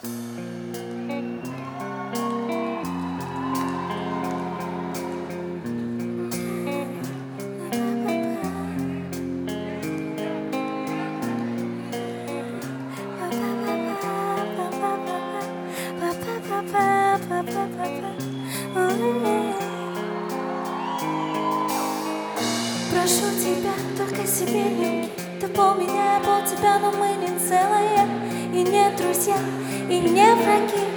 Прошу тебя, только себе не лги. Ты поменяй пол тебя, но мы не целые. И не друзья, и не враги.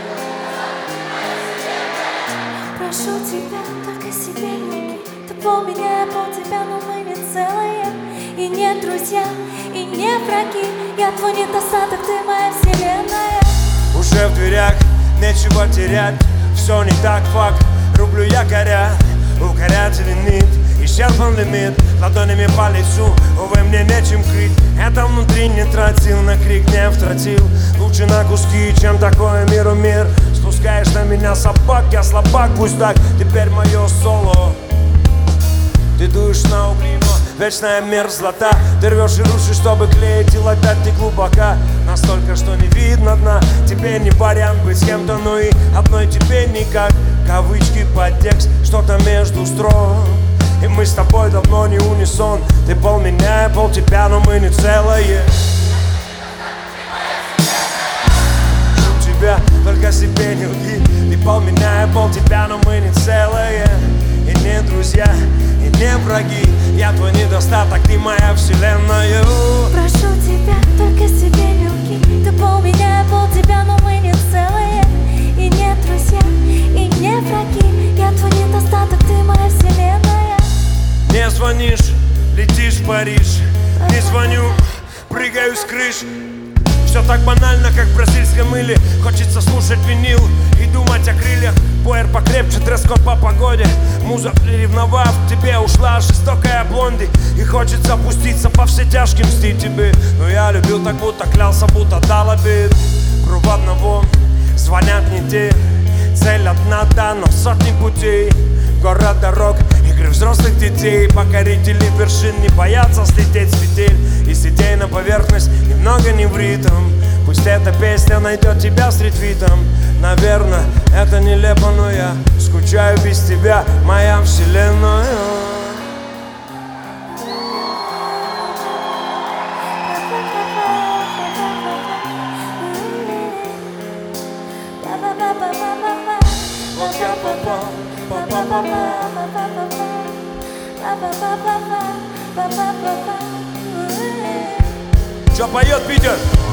Прошу тебя, только себе не лги. Ты поменяй пол тебя, но мы не целые. И не друзья, и не враги. Я твой недостаток, ты моя вселенная. Уже в дверях, нечего терять. Все не так, факт, рублю якоря. Укорятельный нит, исчерпан лимит. Ладонями по лицу, увы, мне нечем крыть. Это внутри не тратил, на крик не втратил. Лучше на куски, чем такое миру мир. Спускаешь на меня собак, я слабак, пусть так. Теперь мое соло. Ты дуешь на угли, но вечная мерзлота. Ты рвешь и рушишь, чтобы клеить, и опять ты глубока. Настолько, что не видно дна. Тебе не вариант быть с кем-то, но и одной тебе никак. Кавычки, подтекст, что-то между строк. И мы с тобой давно не унисон. Ты пол меня, я пол тебя, но мы не целые. Жду тебя, только себе не лги. Ты пол меня, я пол тебя, но мы не целые. И не друзья, и не враги. Я твой недостаток, ты моя вселенная. Прошу тебя, только себе не лги. Ты пол меня, я пол тебя, но мы не целые. И не друзья, и не враги. Я твой недостаток, ты моя вселенная. Не звонишь, летишь в Париж. Не звоню, прыгаю с крыш. Все так банально, как в бразильском мыле. Хочется слушать винил и думать о крыльях. Пуэр покрепче, дресс-код по погоде. Муза, приревновав, к тебе ушла жестокая блонди. И хочется опуститься по все тяжким мстить тебе. Но я любил так, будто клялся, будто дал обид. Круг одного, звонят не те. Цель одна, да, но сотни путей. Город дорог, игры взрослых детей. Покорители вершин не боятся слететь с петель. Из идей на поверхность немного не в ритм. Пусть эта песня найдет тебя с ретвитом. Наверное, это нелепо, но я скучаю без тебя, моя вселенная. Чё поет Питер?